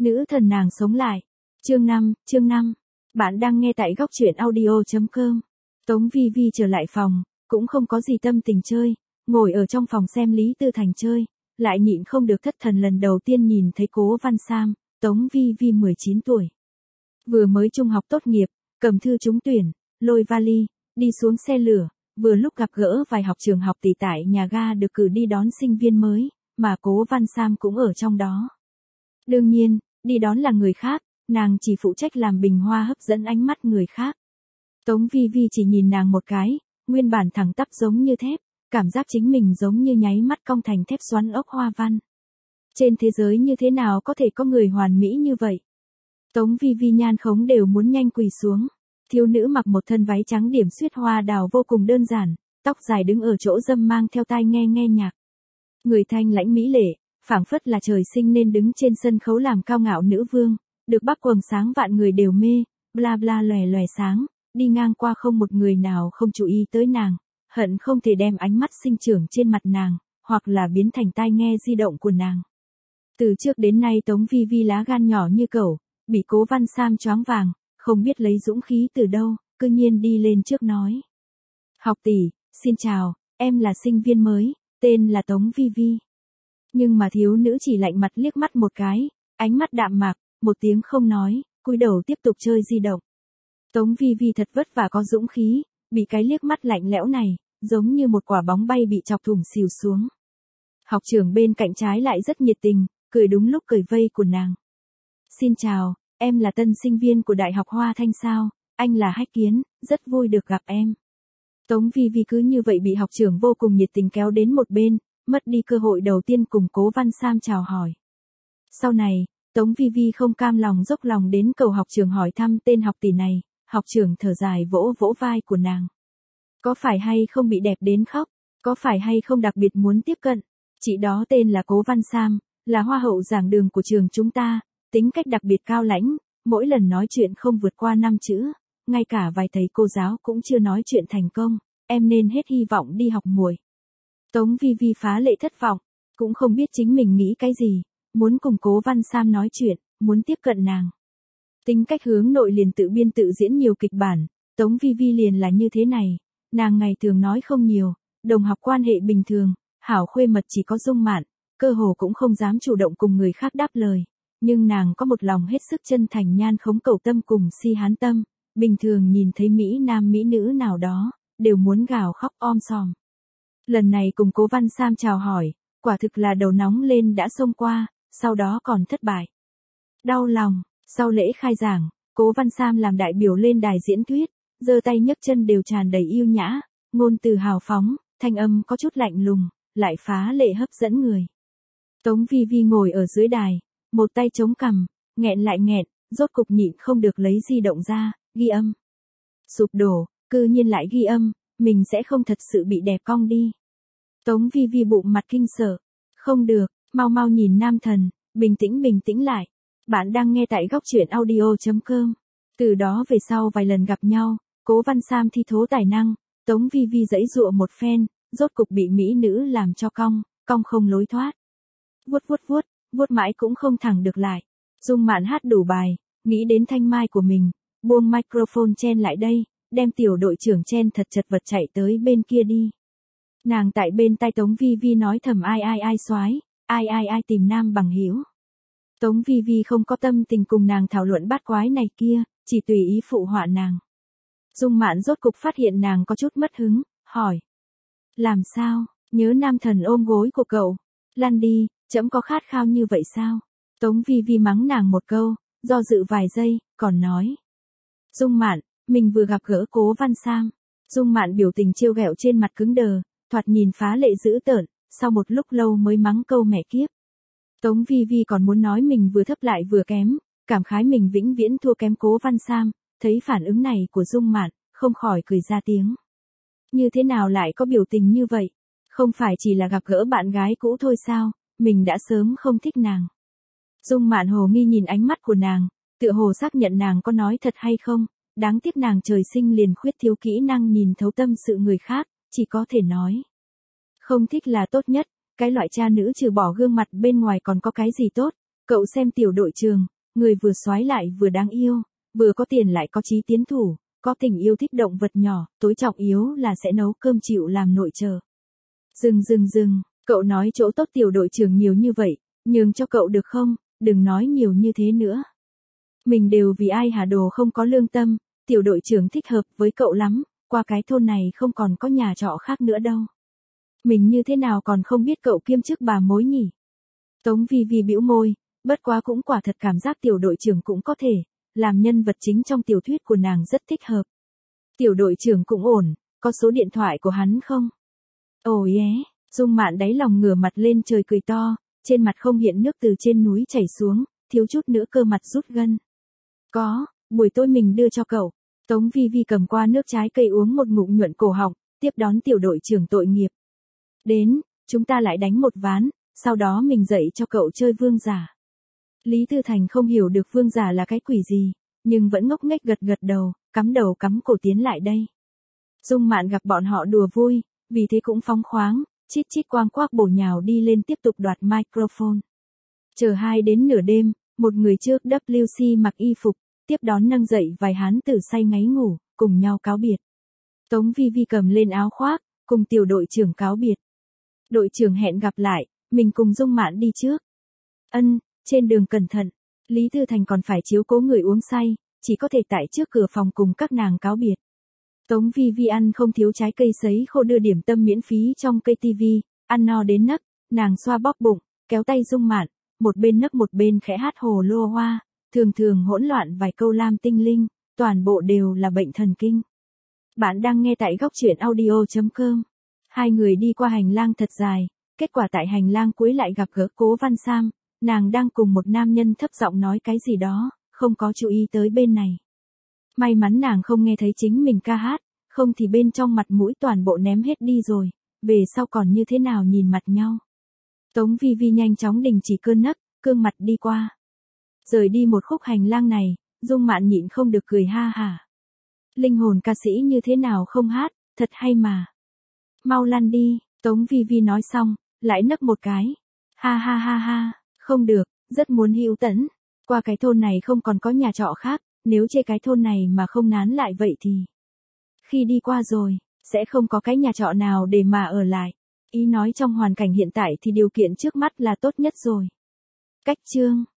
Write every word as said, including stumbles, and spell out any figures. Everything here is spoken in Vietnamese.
Nữ thần nàng sống lại. Chương năm, chương năm. Bạn đang nghe tại góc truyện audio chấm com. Tống Vi Vi trở lại phòng, cũng không có gì tâm tình chơi, ngồi ở trong phòng xem Lý Tư Thành chơi, lại nhịn không được thất thần lần đầu tiên nhìn thấy Cố Văn Sam. Tống Vi Vi mười chín tuổi. Vừa mới trung học tốt nghiệp, cầm thư trúng tuyển, lôi vali, đi xuống xe lửa, vừa lúc gặp gỡ vài học trường học tỷ tại nhà ga được cử đi đón sinh viên mới, mà Cố Văn Sam cũng ở trong đó. Đương nhiên, đi đón là người khác, nàng chỉ phụ trách làm bình hoa hấp dẫn ánh mắt người khác. Tống Vi Vi chỉ nhìn nàng một cái, nguyên bản thẳng tắp giống như thép, cảm giác chính mình giống như nháy mắt cong thành thép xoắn ốc hoa văn. Trên thế giới như thế nào có thể có người hoàn mỹ như vậy? Tống Vi Vi nhan khống đều muốn nhanh quỳ xuống. Thiếu nữ mặc một thân váy trắng điểm xuyết hoa đào vô cùng đơn giản, tóc dài đứng ở chỗ râm mang theo tai nghe nghe nhạc. Người thanh lãnh mỹ lệ, phảng phất là trời sinh nên đứng trên sân khấu làm cao ngạo nữ vương, được bắc quầng sáng vạn người đều mê, bla bla lòe lòe sáng, đi ngang qua không một người nào không chú ý tới nàng, hận không thể đem ánh mắt sinh trưởng trên mặt nàng, hoặc là biến thành tai nghe di động của nàng. Từ trước đến nay Tống Vi Vi lá gan nhỏ như cẩu, bị Cố Văn Sam choáng vàng, không biết lấy dũng khí từ đâu, cư nhiên đi lên trước nói. Học tỷ, xin chào, em là sinh viên mới, tên là Tống Vi Vi. Nhưng mà thiếu nữ chỉ lạnh mặt liếc mắt một cái, ánh mắt đạm mạc, một tiếng không nói, cúi đầu tiếp tục chơi di động. Tống Vi Vi thật vất vả có dũng khí, bị cái liếc mắt lạnh lẽo này, giống như một quả bóng bay bị chọc thủng xìu xuống. Học trưởng bên cạnh trái lại rất nhiệt tình, cười đúng lúc cười vây của nàng. Xin chào, em là tân sinh viên của Đại học Hoa Thanh sao, anh là Hách Kiến, rất vui được gặp em. Tống Vi Vi cứ như vậy bị học trưởng vô cùng nhiệt tình kéo đến một bên, mất đi cơ hội đầu tiên cùng Cố Văn Sam chào hỏi. Sau này, Tống Vi Vi không cam lòng dốc lòng đến cầu học trưởng hỏi thăm tên học tỷ này, học trưởng thở dài vỗ vỗ vai của nàng. Có phải hay không bị đẹp đến khóc, có phải hay không đặc biệt muốn tiếp cận, chị đó tên là Cố Văn Sam, là hoa hậu giảng đường của trường chúng ta, tính cách đặc biệt cao lãnh, mỗi lần nói chuyện không vượt qua năm chữ, ngay cả vài thầy cô giáo cũng chưa nói chuyện thành công, em nên hết hy vọng đi học muội. Tống Vi Vi phá lệ thất vọng, cũng không biết chính mình nghĩ cái gì, muốn cùng Cố Văn Sam nói chuyện, muốn tiếp cận nàng. Tính cách hướng nội liền tự biên tự diễn nhiều kịch bản, Tống Vi Vi liền là như thế này, nàng ngày thường nói không nhiều, đồng học quan hệ bình thường, hảo khuê mật chỉ có Dung Mạn, cơ hồ cũng không dám chủ động cùng người khác đáp lời, nhưng nàng có một lòng hết sức chân thành nhan khống cầu tâm cùng si hán tâm, bình thường nhìn thấy Mỹ nam Mỹ nữ nào đó, đều muốn gào khóc om sòm. Lần này cùng Cố Văn Sam chào hỏi, quả thực là đầu nóng lên đã xông qua, sau đó còn thất bại. Đau lòng, sau lễ khai giảng, Cố Văn Sam làm đại biểu lên đài diễn thuyết, giơ tay nhấc chân đều tràn đầy yêu nhã, ngôn từ hào phóng, thanh âm có chút lạnh lùng, lại phá lệ hấp dẫn người. Tống Vi Vi ngồi ở dưới đài, một tay chống cằm, nghẹn lại nghẹn, rốt cục nhịn không được lấy di động ra, ghi âm. Sụp đổ, cư nhiên lại ghi âm, mình sẽ không thật sự bị đẹp cong đi. Tống Vi Vi bụng mặt kinh sợ, không được, mau mau nhìn nam thần, bình tĩnh bình tĩnh lại. Bạn đang nghe tại góc truyện audio chấm com. Từ đó về sau vài lần gặp nhau, Cố Văn Sam thi thố tài năng, Tống Vi Vi giãy giụa một phen, rốt cục bị mỹ nữ làm cho cong, cong không lối thoát. Vuốt vuốt vuốt, vuốt mãi cũng không thẳng được lại. Dung Mạn hát đủ bài, nghĩ đến thanh mai của mình, buông microphone chen lại đây, đem tiểu đội trưởng chen thật chật vật chạy tới bên kia đi. Nàng tại bên tai Tống Vi Vi nói thầm ai ai ai soái, ai ai ai tìm nam bằng hữu. Tống Vi Vi không có tâm tình cùng nàng thảo luận bát quái này kia, chỉ tùy ý phụ họa nàng. Dung Mạn rốt cục phát hiện nàng có chút mất hứng, hỏi. Làm sao, nhớ nam thần ôm gối của cậu, lăn đi, trẫm có khát khao như vậy sao? Tống Vi Vi mắng nàng một câu, do dự vài giây, còn nói. Dung Mạn, mình vừa gặp gỡ Cố Văn Sam. Dung Mạn biểu tình trêu ghẹo trên mặt cứng đờ, thoạt nhìn phá lệ dữ tợn, sau một lúc lâu mới mắng câu mẹ kiếp. Tống Vi Vi còn muốn nói mình vừa thấp lại vừa kém, cảm khái mình vĩnh viễn thua kém Cố Văn Sam, thấy phản ứng này của Dung Mạn, không khỏi cười ra tiếng. Như thế nào lại có biểu tình như vậy? Không phải chỉ là gặp gỡ bạn gái cũ thôi sao, mình đã sớm không thích nàng. Dung Mạn hồ nghi nhìn ánh mắt của nàng, tựa hồ xác nhận nàng có nói thật hay không, đáng tiếc nàng trời sinh liền khuyết thiếu kỹ năng nhìn thấu tâm sự người khác, chỉ có thể nói. Không thích là tốt nhất, cái loại cha nữ trừ bỏ gương mặt bên ngoài còn có cái gì tốt, Cậu xem tiểu đội trưởng, người vừa soái lại vừa đáng yêu, vừa có tiền lại có chí tiến thủ, có tình yêu thích động vật nhỏ, tối trọng yếu là sẽ nấu cơm chịu làm nội trợ. Dừng dừng dừng, cậu nói chỗ tốt tiểu đội trưởng nhiều như vậy, nhường cho cậu được không, đừng nói nhiều như thế nữa. Mình đều vì ai hả đồ không có lương tâm, tiểu đội trưởng thích hợp với cậu lắm, qua cái thôn này không còn có nhà trọ khác nữa đâu. Mình như thế nào còn không biết cậu kiêm chức bà mối nhỉ? Tống Vi Vi bĩu môi, bất quá cũng quả thật cảm giác tiểu đội trưởng cũng có thể, làm nhân vật chính trong tiểu thuyết của nàng rất thích hợp. Tiểu đội trưởng cũng ổn, có số điện thoại của hắn không? Ồ oh yeah, Dung Mạn đáy lòng ngửa mặt lên trời cười to, trên mặt không hiện nước từ trên núi chảy xuống, thiếu chút nữa cơ mặt rút gân. Có, buổi tối mình đưa cho cậu. Tống Vi Vi cầm qua nước trái cây uống một ngụm nhuận cổ họng, tiếp đón tiểu đội trưởng tội nghiệp. Đến, chúng ta lại đánh một ván, sau đó mình dạy cho cậu chơi vương giả. Lý Tư Thành không hiểu được vương giả là cái quỷ gì, nhưng vẫn ngốc nghếch gật gật đầu, cắm đầu cắm cổ tiến lại đây. Dung Mạn gặp bọn họ đùa vui, vì thế cũng phóng khoáng, chít chít quang quác bổ nhào đi lên tiếp tục đoạt microphone. Chờ hai đến nửa đêm, một người trước W C mặc y phục, tiếp đón nâng dậy vài hán tử say ngáy ngủ, cùng nhau cáo biệt. Tống Vi Vi cầm lên áo khoác, cùng tiểu đội trưởng cáo biệt. Đội trưởng hẹn gặp lại, mình cùng Dung Mạn đi trước. Ân, trên đường cẩn thận, Lý Tư Thành còn phải chiếu cố người uống say, chỉ có thể tại trước cửa phòng cùng các nàng cáo biệt. Tống Vi Vi ăn không thiếu trái cây sấy khô đưa điểm tâm miễn phí trong cây tivi, ăn no đến nấc, nàng xoa bóp bụng, kéo tay Dung Mạn, một bên nấc một bên khẽ hát hồ lô hoa, thường thường hỗn loạn vài câu lam tinh linh, toàn bộ đều là bệnh thần kinh. Bạn đang nghe tại góc truyện audio chấm com. Hai người đi qua hành lang thật dài, kết quả tại hành lang cuối lại gặp gỡ Cố Văn Sam, nàng đang cùng một nam nhân thấp giọng nói cái gì đó, không có chú ý tới bên này. May mắn nàng không nghe thấy chính mình ca hát, không thì bên trong mặt mũi toàn bộ ném hết đi rồi, về sau còn như thế nào nhìn mặt nhau. Tống Vi Vi nhanh chóng đình chỉ cơn nấc, cương mặt đi qua. Rời đi một khúc hành lang này, Dung Mạn nhịn không được cười ha hả. Linh hồn ca sĩ như thế nào không hát, thật hay mà. Mau lăn đi, Tống Vi Vi nói xong, lại nấc một cái. Ha ha ha ha, không được, rất muốn hữu tẫn. Qua cái thôn này không còn có nhà trọ khác, nếu chê cái thôn này mà không nán lại vậy thì. Khi đi qua rồi, sẽ không có cái nhà trọ nào để mà ở lại. Ý nói trong hoàn cảnh hiện tại thì điều kiện trước mắt là tốt nhất rồi. Cách chương